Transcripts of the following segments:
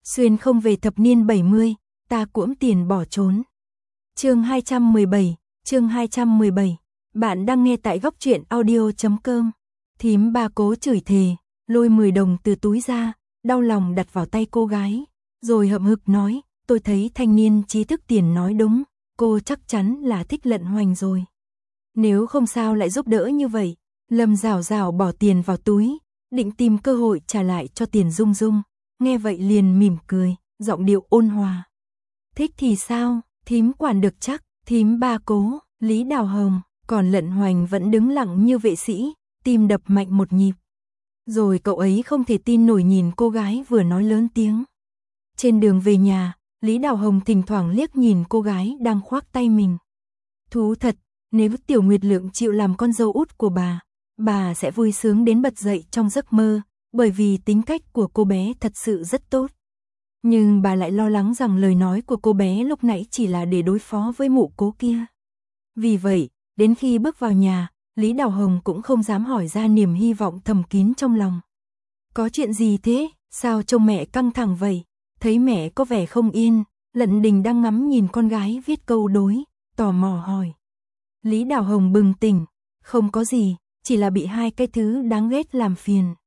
Xuyên không về thập niên 70, ta cuỗm tiền bỏ trốn. Chương 217, bạn đang nghe tại góc truyện audio.com. Thím Ba cố chửi thề, lôi 10 đồng từ túi ra, đau lòng đặt vào tay cô gái, rồi hậm hực nói, tôi thấy thanh niên trí thức tiền nói đúng, cô chắc chắn là thích Lận Hoành rồi. Nếu không sao lại giúp đỡ như vậy. Lâm Dảo Dảo bỏ tiền vào túi, định tìm cơ hội trả lại cho Tiền Dung Dung, nghe vậy liền mỉm cười, giọng điệu ôn hòa. Thích thì sao, thím quản được chắc. Thím Ba cố, Lý Đào Hồng, còn Lận Hoành vẫn đứng lặng như vệ sĩ, tim đập mạnh một nhịp. Rồi cậu ấy không thể tin nổi nhìn cô gái vừa nói lớn tiếng. Trên đường về nhà, Lý Đào Hồng thỉnh thoảng liếc nhìn cô gái đang khoác tay mình. Thú thật, nếu Tiểu Nguyệt Lượng chịu làm con dâu út của bà sẽ vui sướng đến bật dậy trong giấc mơ, bởi vì tính cách của cô bé thật sự rất tốt. Nhưng bà lại lo lắng rằng lời nói của cô bé lúc nãy chỉ là để đối phó với mụ cố kia. Vì vậy, đến khi bước vào nhà, Lý Đào Hồng cũng không dám hỏi ra niềm hy vọng thầm kín trong lòng. Có chuyện gì thế, sao trông mẹ căng thẳng vậy? Thấy mẹ có vẻ không yên, Lận Đình đang ngắm nhìn con gái viết câu đối, tò mò hỏi. Lý Đào Hồng bừng tỉnh, không có gì, chỉ là bị hai cái thứ đáng ghét làm phiền.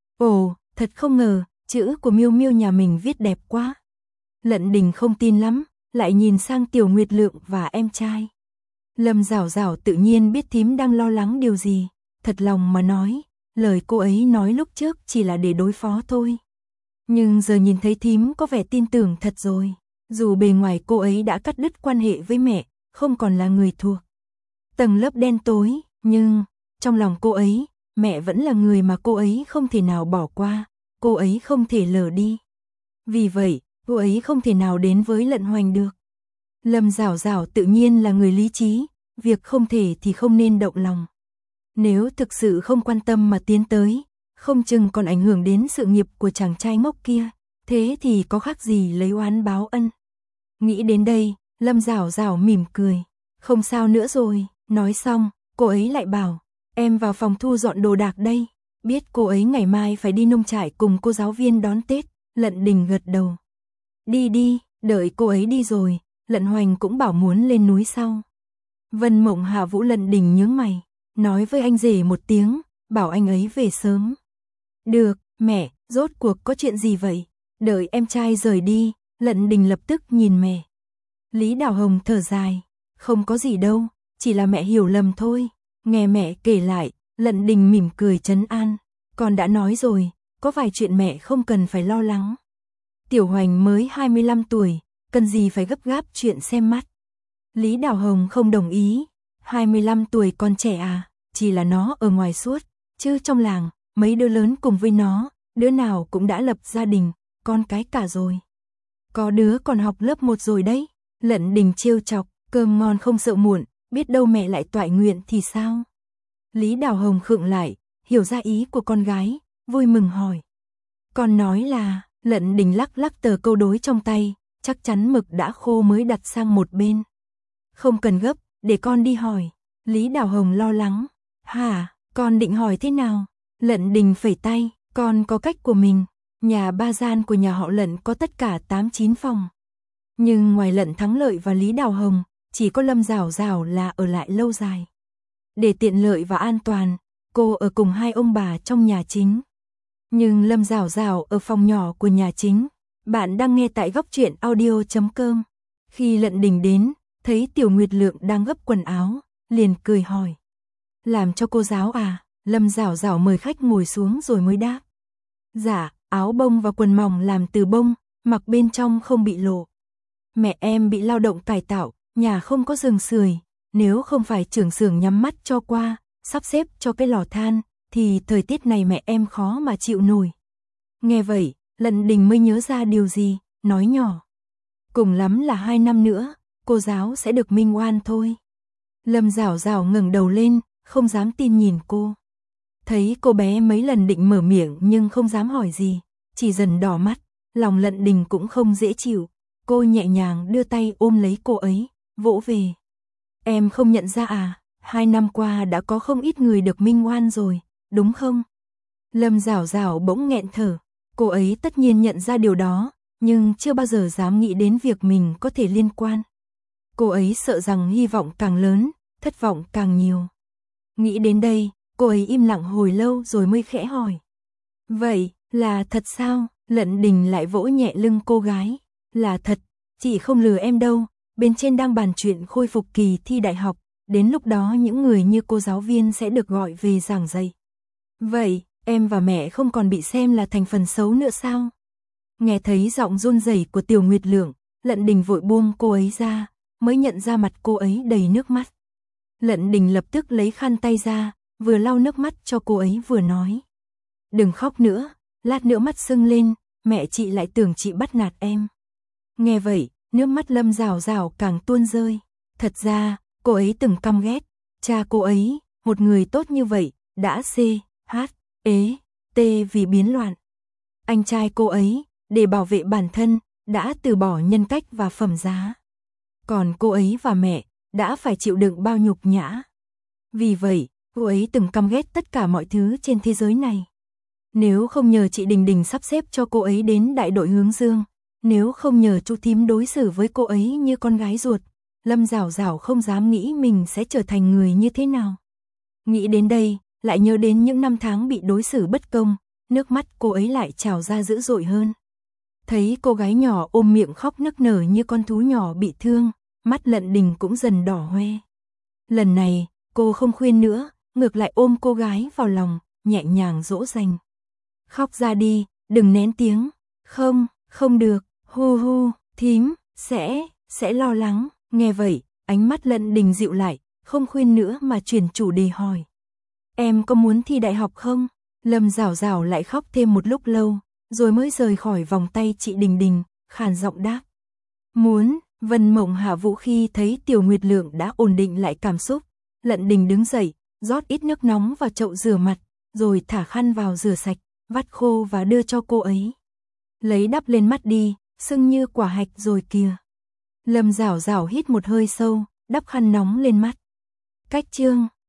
Ồ, thật không ngờ, chữ của Miêu Miêu nhà mình viết đẹp quá. Lận Đình không tin lắm, lại nhìn sang Tiểu Nguyệt Lượng và em trai. Lâm Dảo Dảo tự nhiên biết thím đang lo lắng điều gì, thật lòng mà nói, lời cô ấy nói lúc trước chỉ là để đối phó thôi. Nhưng giờ nhìn thấy thím có vẻ tin tưởng thật rồi, dù bề ngoài cô ấy đã cắt đứt quan hệ với mẹ, không còn là người thuộc tầng lớp đen tối, nhưng trong lòng cô ấy, mẹ vẫn là người mà cô ấy không thể nào bỏ qua, cô ấy không thể lờ đi. Vì vậy, cô ấy không thể nào đến với Lận Hoành được. Lâm Dảo Dảo tự nhiên là người lý trí, việc không thể thì không nên động lòng. Nếu thực sự không quan tâm mà tiến tới, không chừng còn ảnh hưởng đến sự nghiệp của chàng trai ngốc kia, thế thì có khác gì lấy oán báo ân. Nghĩ đến đây, Lâm Dảo Dảo mỉm cười, không sao nữa rồi, nói xong, cô ấy lại bảo, em vào phòng thu dọn đồ đạc đây. Biết cô ấy ngày mai phải đi nông trại cùng cô giáo viên đón Tết, Lận Đình gật đầu. Đi đi, đợi cô ấy đi rồi, Lận Hoành cũng bảo muốn lên núi sau. Vân Mộng Hạ Vũ Lận Đình nhướng mày, nói với anh rể một tiếng, bảo anh ấy về sớm. Được, mẹ, rốt cuộc có chuyện gì vậy? Đợi em trai rời đi, Lận Đình lập tức nhìn mẹ. Lý Đào Hồng thở dài, không có gì đâu, chỉ là mẹ hiểu lầm thôi. Nghe mẹ kể lại, Lận Đình mỉm cười trấn an, con đã nói rồi, có vài chuyện mẹ không cần phải lo lắng. Tiểu Hoành mới 25 tuổi, cần gì phải gấp gáp chuyện xem mắt. Lý Đào Hồng không đồng ý, 25 tuổi còn trẻ à, chỉ là nó ở ngoài suốt, chứ trong làng, mấy đứa lớn cùng với nó, đứa nào cũng đã lập gia đình, con cái cả rồi. Có đứa còn học lớp 1 rồi đấy, Lận Đình trêu chọc, cơm ngon không sợ muộn, biết đâu mẹ lại toại nguyện thì sao? Lý Đào Hồng khựng lại, hiểu ra ý của con gái, vui mừng hỏi. Con nói là, Lận Đình lắc lắc tờ câu đối trong tay, chắc chắn mực đã khô mới đặt sang một bên. Không cần gấp, để con đi hỏi. Lý Đào Hồng lo lắng. Hả, con định hỏi thế nào? Lận Đình phẩy tay, con có cách của mình. Nhà ba gian của nhà họ Lận có tất cả 8-9 phòng. Nhưng ngoài Lận Thắng Lợi và Lý Đào Hồng, chỉ có Lâm Dảo Dảo là ở lại lâu dài. Để tiện lợi và an toàn, cô ở cùng hai ông bà trong nhà chính. Nhưng Lâm Dảo Dảo ở phòng nhỏ của nhà chính. Bạn đang nghe tại góc truyện audio.com. Khi Lận Đình đến, thấy Tiểu Nguyệt Lượng đang gấp quần áo, liền cười hỏi. Làm cho cô giáo à? Lâm Dảo Dảo mời khách ngồi xuống rồi mới đáp. Dạ, áo bông và quần mỏng làm từ bông, mặc bên trong không bị lộ. Mẹ em bị lao động cải tạo, nhà không có giường sưởi, nếu không phải trưởng xưởng nhắm mắt cho qua, sắp xếp cho cái lò than, thì thời tiết này mẹ em khó mà chịu nổi. Nghe vậy, Lận Đình mới nhớ ra điều gì, nói nhỏ. Cùng lắm là 2 năm nữa, cô giáo sẽ được minh oan thôi. Lâm Dảo Dảo ngẩng đầu lên, không dám tin nhìn cô. Thấy cô bé mấy lần định mở miệng nhưng không dám hỏi gì, chỉ dần đỏ mắt, lòng Lận Đình cũng không dễ chịu. Cô nhẹ nhàng đưa tay ôm lấy cô ấy, vỗ về. Em không nhận ra à, 2 năm qua đã có không ít người được minh oan rồi, đúng không? Lâm Dảo Dảo bỗng nghẹn thở, cô ấy tất nhiên nhận ra điều đó, nhưng chưa bao giờ dám nghĩ đến việc mình có thể liên quan. Cô ấy sợ rằng hy vọng càng lớn, thất vọng càng nhiều. Nghĩ đến đây, cô ấy im lặng hồi lâu rồi mới khẽ hỏi. Vậy, là thật sao? Lận Đình lại vỗ nhẹ lưng cô gái. Là thật, chị không lừa em đâu, bên trên đang bàn chuyện khôi phục kỳ thi đại học, đến lúc đó những người như cô giáo viên sẽ được gọi về giảng dạy. Vậy, em và mẹ không còn bị xem là thành phần xấu nữa sao? Nghe thấy giọng run rẩy của Tiểu Nguyệt Lượng, Lận Đình vội buông cô ấy ra, mới nhận ra mặt cô ấy đầy nước mắt. Lận Đình lập tức lấy khăn tay ra, vừa lau nước mắt cho cô ấy vừa nói. Đừng khóc nữa, lát nữa mắt sưng lên, mẹ chị lại tưởng chị bắt nạt em. Nghe vậy, nước mắt Lâm Rào Rào càng tuôn rơi. Thật ra, cô ấy từng căm ghét cha cô ấy, một người tốt như vậy, đã vì biến loạn. Anh trai cô ấy, để bảo vệ bản thân, đã từ bỏ nhân cách và phẩm giá. Còn cô ấy và mẹ, đã phải chịu đựng bao nhục nhã. Vì vậy, cô ấy từng căm ghét tất cả mọi thứ trên thế giới này. Nếu không nhờ chị Đình Đình sắp xếp cho cô ấy đến đại đội hướng dương, nếu không nhờ chú thím đối xử với cô ấy như con gái ruột, Lâm Rào Rào không dám nghĩ mình sẽ trở thành người như thế nào. Nghĩ đến đây, lại nhớ đến những năm tháng bị đối xử bất công, nước mắt cô ấy lại trào ra dữ dội hơn. Thấy cô gái nhỏ ôm miệng khóc nức nở như con thú nhỏ bị thương, mắt Lận Đình cũng dần đỏ hoe. Lần này, cô không khuyên nữa, ngược lại ôm cô gái vào lòng, nhẹ nhàng dỗ dành. Khóc ra đi, đừng nén tiếng. Không, không được, hu hu, thím, sẽ lo lắng. Nghe vậy, ánh mắt Lận Đình dịu lại, không khuyên nữa mà chuyển chủ đề hỏi. Em có muốn thi đại học không? Lâm Rào Rào lại khóc thêm một lúc lâu, rồi mới rời khỏi vòng tay chị Đình Đình, khàn giọng đáp. Muốn. Vân Mộng hạ vũ khi thấy Tiểu Nguyệt Lượng đã ổn định lại cảm xúc. Lận Đình đứng dậy, rót ít nước nóng vào chậu rửa mặt, rồi thả khăn vào rửa sạch, vắt khô và đưa cho cô ấy. Lấy đắp lên mắt đi, sưng như quả hạch rồi kìa. Lâm Rào Rào hít một hơi sâu, đắp khăn nóng lên mắt. Cách chương